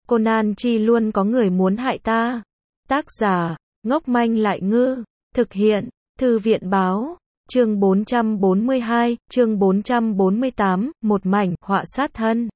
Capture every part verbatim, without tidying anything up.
Conan chi luôn có người muốn hại ta. Tác giả, ngốc manh lại ngư. Thực hiện, Thư viện báo. Chương bốn trăm bốn mươi hai, chương bốn trăm bốn mươi tám, một mảnh họa sát thân.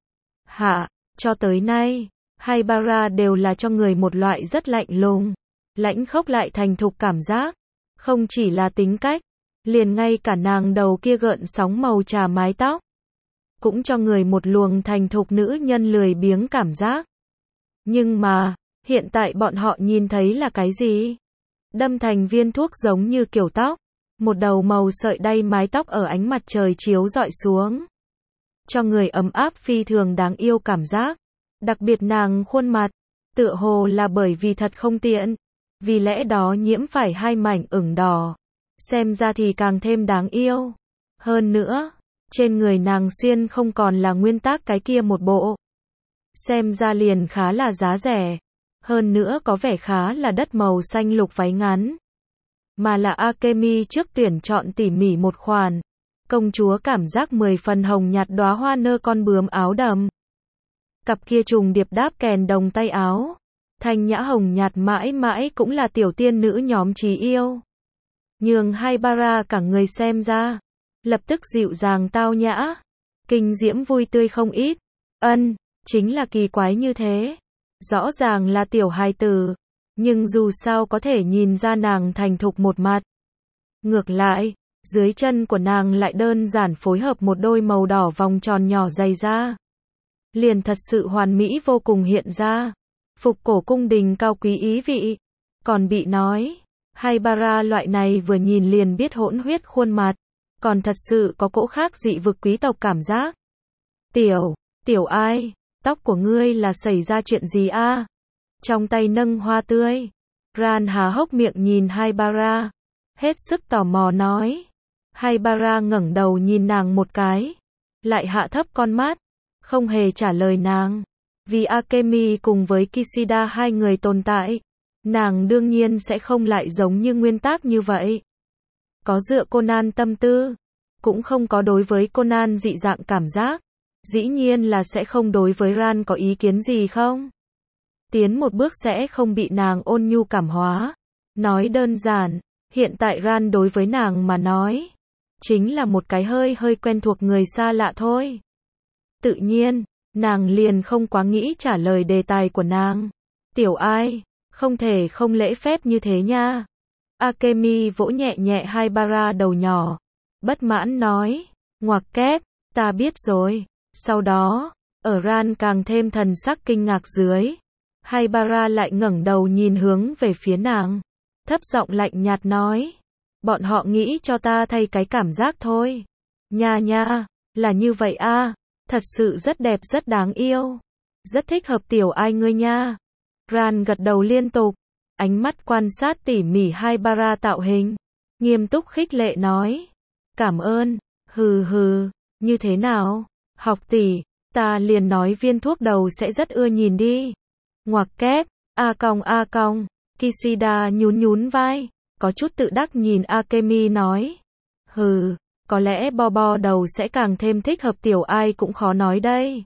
Hạ, cho tới nay, Haibara đều là cho người một loại rất lạnh lùng, lãnh khốc lại thành thục cảm giác. Không chỉ là tính cách, liền ngay cả nàng đầu kia gợn sóng màu trà mái tóc, cũng cho người một luồng thành thục nữ nhân lười biếng cảm giác. Nhưng mà, hiện tại bọn họ nhìn thấy là cái gì? Đâm thành viên thuốc giống như kiểu tóc, một đầu màu sợi đay mái tóc ở ánh mặt trời chiếu rọi xuống, cho người ấm áp phi thường đáng yêu cảm giác. Đặc biệt nàng khuôn mặt, tựa hồ là bởi vì thật không tiện, vì lẽ đó nhiễm phải hai mảnh ửng đỏ, xem ra thì càng thêm đáng yêu. Hơn nữa, trên người nàng xuyên không còn là nguyên tác cái kia một bộ, xem ra liền khá là giá rẻ, hơn nữa có vẻ khá là đất màu xanh lục váy ngắn, mà là Akemi trước tuyển chọn tỉ mỉ một khoản. Công chúa cảm giác mười phần hồng nhạt đóa hoa nơ con bướm áo đầm, cặp kia trùng điệp đáp kèn đồng tay áo, thanh nhã hồng nhạt mãi mãi cũng là tiểu tiên nữ nhóm trí yêu. Nhường Haibara cả người xem ra, lập tức dịu dàng tao nhã, kinh diễm vui tươi không ít. Ân, chính là kỳ quái như thế. Rõ ràng là tiểu hài tử, nhưng dù sao có thể nhìn ra nàng thành thục một mặt. Ngược lại, dưới chân của nàng lại đơn giản phối hợp một đôi màu đỏ vòng tròn nhỏ dày da, liền thật sự hoàn mỹ vô cùng hiện ra. Phục cổ cung đình cao quý ý vị, còn bị nói, Haibara loại này vừa nhìn liền biết hỗn huyết khuôn mặt, còn thật sự có cỗ khác dị vực quý tộc cảm giác. Tiểu, tiểu ai, tóc của ngươi là xảy ra chuyện gì a? Trong tay nâng hoa tươi, Ran há hốc miệng nhìn Haibara, hết sức tò mò nói. Haibara ngẩng đầu nhìn nàng một cái, lại hạ thấp con mắt, không hề trả lời nàng. Vì Akemi cùng với Kishida hai người tồn tại, nàng đương nhiên sẽ không lại giống như nguyên tác như vậy. Có dựa Conan tâm tư, cũng không có đối với Conan dị dạng cảm giác, dĩ nhiên là sẽ không đối với Ran có ý kiến gì không? Tiến một bước sẽ không bị nàng ôn nhu cảm hóa. Nói đơn giản, hiện tại Ran đối với nàng mà nói, chính là một cái hơi hơi quen thuộc người xa lạ thôi. Tự nhiên, nàng liền không quá nghĩ trả lời đề tài của nàng. Tiểu ai, không thể không lễ phép như thế nha. Akemi vỗ nhẹ nhẹ Haibara đầu nhỏ, bất mãn nói, ngoặc kép, ta biết rồi. Sau đó, ở Ran càng thêm thần sắc kinh ngạc dưới, Haibara lại ngẩng đầu nhìn hướng về phía nàng, thấp giọng lạnh nhạt nói, bọn họ nghĩ cho ta thay cái cảm giác thôi. Nha nha, là như vậy a, thật sự rất đẹp rất đáng yêu, rất thích hợp tiểu ai ngươi nha. Ran gật đầu liên tục, ánh mắt quan sát tỉ mỉ Haibara tạo hình, nghiêm túc khích lệ nói, cảm ơn, hừ hừ, như thế nào, học tỷ, ta liền nói viên thuốc đầu sẽ rất ưa nhìn đi. Ngoặc kép, a cong a cong, Kishida nhún nhún vai, có chút tự đắc nhìn Akemi nói, hừ, có lẽ bo bo đầu sẽ càng thêm thích hợp tiểu ai cũng khó nói đây.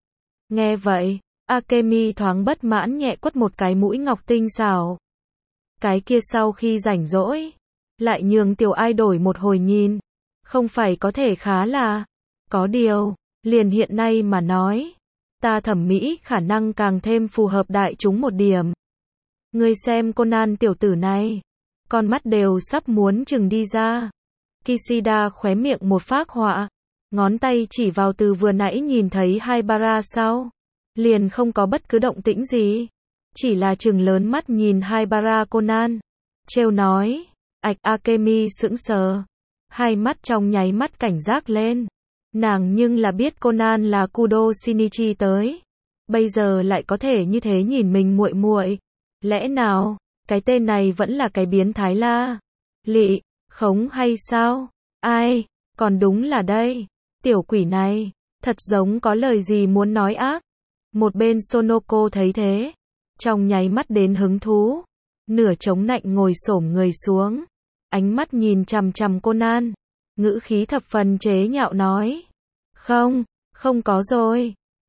Nghe vậy, Akemi thoáng bất mãn nhẹ quất một cái mũi ngọc tinh xảo. Cái kia sau khi rảnh rỗi, lại nhường tiểu ai đổi một hồi nhìn, không phải có thể khá là, có điều, liền hiện nay mà nói, ta thẩm mỹ khả năng càng thêm phù hợp đại chúng một điểm. Ngươi xem Conan tiểu tử này, con mắt đều sắp muốn chừng đi ra. Kishida khóe miệng một phác họa, ngón tay chỉ vào từ vừa nãy nhìn thấy Haibara sau, liền không có bất cứ động tĩnh gì, chỉ là trừng lớn mắt nhìn Haibara Conan, trêu nói, ạch. Akemi sững sờ, hai mắt trong nháy mắt cảnh giác lên, nàng nhưng là biết Conan là Kudo Shinichi tới, bây giờ lại có thể như thế nhìn mình muội muội, lẽ nào cái tên này vẫn là cái biến thái la lị khống hay sao? Ai, còn đúng là đây, tiểu quỷ này, thật giống có lời gì muốn nói ác. Một bên Sonoko thấy thế, trong nháy mắt đến hứng thú, nửa chống nạnh ngồi xổm người xuống, ánh mắt nhìn chằm chằm Conan, ngữ khí thập phần chế nhạo nói, không, không có rồi.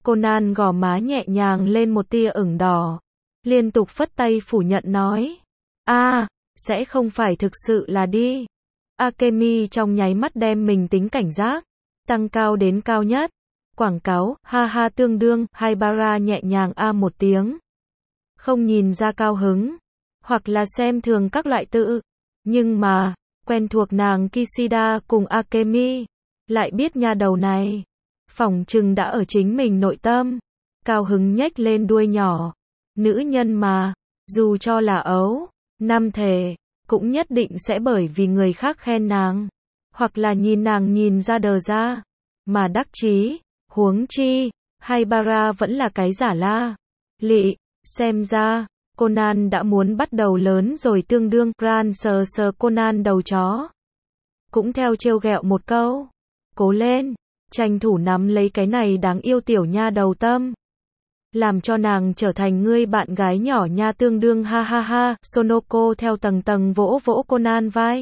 Conan gò má nhẹ nhàng lên một tia ửng đỏ, liên tục phất tay phủ nhận nói. A, sẽ không phải thực sự là đi. Akemi trong nháy mắt đem mình tính cảnh giác tăng cao đến cao nhất. Quảng cáo, ha ha tương đương, Haibara nhẹ nhàng a một tiếng. Không nhìn ra cao hứng, hoặc là xem thường các loại tự. Nhưng mà, quen thuộc nàng Kishida cùng Akemi, lại biết nha đầu này. Phỏng chừng đã ở chính mình nội tâm. Cao hứng nhếch lên đuôi nhỏ. Nữ nhân mà, dù cho là ấu, năm thể, cũng nhất định sẽ bởi vì người khác khen nàng. Hoặc là nhìn nàng nhìn ra đờ ra. Mà đắc chí, huống chi, Haibara vẫn là cái giả la. Lị, xem ra, Conan đã muốn bắt đầu lớn rồi tương đương. Ran sờ sờ Conan đầu chó. Cũng theo trêu ghẹo một câu. Cố lên, tranh thủ nắm lấy cái này đáng yêu tiểu nha đầu tâm. Làm cho nàng trở thành ngươi bạn gái nhỏ nha tương đương ha ha ha. Sonoko theo tầng tầng vỗ vỗ Conan vai.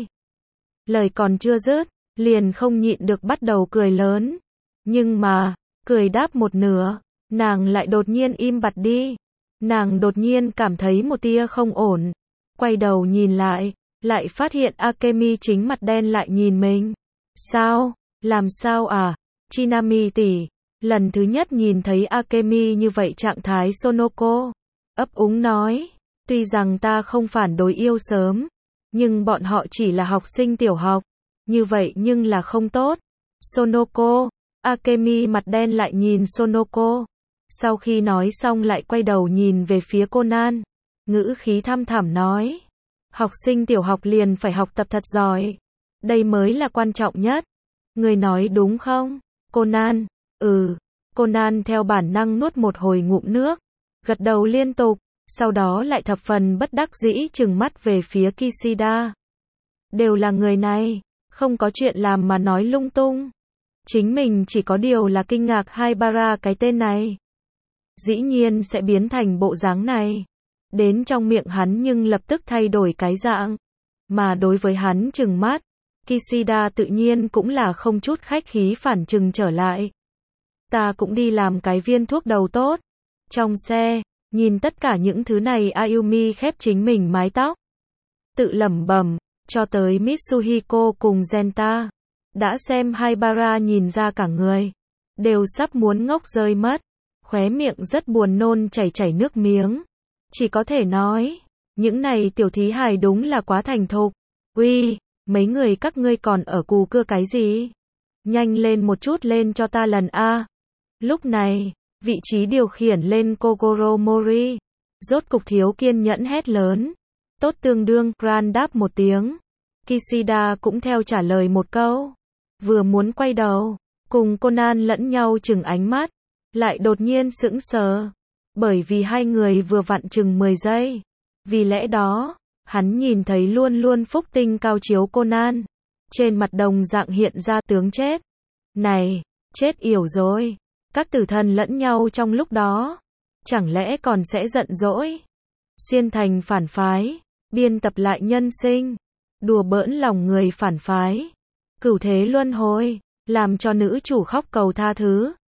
Lời còn chưa dứt, liền không nhịn được bắt đầu cười lớn. Nhưng mà, cười đáp một nửa, nàng lại đột nhiên im bặt đi. Nàng đột nhiên cảm thấy một tia không ổn. Quay đầu nhìn lại, lại phát hiện Akemi chính mặt đen lại nhìn mình. Sao? Làm sao à? Chinami tỷ. Lần thứ nhất nhìn thấy Akemi như vậy trạng thái Sonoko. Ấp úng nói. Tuy rằng ta không phản đối yêu sớm, nhưng bọn họ chỉ là học sinh tiểu học. Như vậy nhưng là không tốt. Sonoko. Akemi mặt đen lại nhìn Sonoko. Sau khi nói xong lại quay đầu nhìn về phía Conan. Ngữ khí thăm thẳm nói. Học sinh tiểu học liền phải học tập thật giỏi. Đây mới là quan trọng nhất. Người nói đúng không? Conan. Ừ. Conan theo bản năng nuốt một hồi ngụm nước. Gật đầu liên tục. Sau đó lại thập phần bất đắc dĩ trừng mắt về phía Kishida. Đều là người này. Không có chuyện làm mà nói lung tung. Chính mình chỉ có điều là kinh ngạc Haibara cái tên này. Dĩ nhiên sẽ biến thành bộ dáng này. Đến trong miệng hắn nhưng lập tức thay đổi cái dạng. Mà đối với hắn trừng mắt, Kishida tự nhiên cũng là không chút khách khí phản trừng trở lại. Ta cũng đi làm cái viên thuốc đầu tốt. Trong xe, nhìn tất cả những thứ này Ayumi khép chính mình mái tóc. Tự lẩm bẩm, cho tới Mitsuhiko cùng Genta. Đã xem Haibara nhìn ra cả người. Đều sắp muốn ngốc rơi mất. Khóe miệng rất buồn nôn chảy chảy nước miếng. Chỉ có thể nói, những này tiểu thí hài đúng là quá thành thục. Uy, mấy người các ngươi còn ở cù cưa cái gì? Nhanh lên một chút lên cho ta lần A. Lúc này, vị trí điều khiển lên Kogoro Mori. Rốt cục thiếu kiên nhẫn hét lớn. Tốt tương đương, Gran đáp một tiếng. Kishida cũng theo trả lời một câu. Vừa muốn quay đầu, cùng Conan lẫn nhau chừng ánh mắt. Lại đột nhiên sững sờ. Bởi vì hai người vừa vặn chừng mười giây. Vì lẽ đó, hắn nhìn thấy luôn luôn phúc tinh cao chiếu Conan. Trên mặt đồng dạng hiện ra tướng chết. Này, chết yểu rồi. Các tử thần lẫn nhau trong lúc đó. Chẳng lẽ còn sẽ giận dỗi. Xuyên thành phản phái. Biên tập lại nhân sinh. Đùa bỡn lòng người phản phái. Cửu thế luân hồi. Làm cho nữ chủ khóc cầu tha thứ.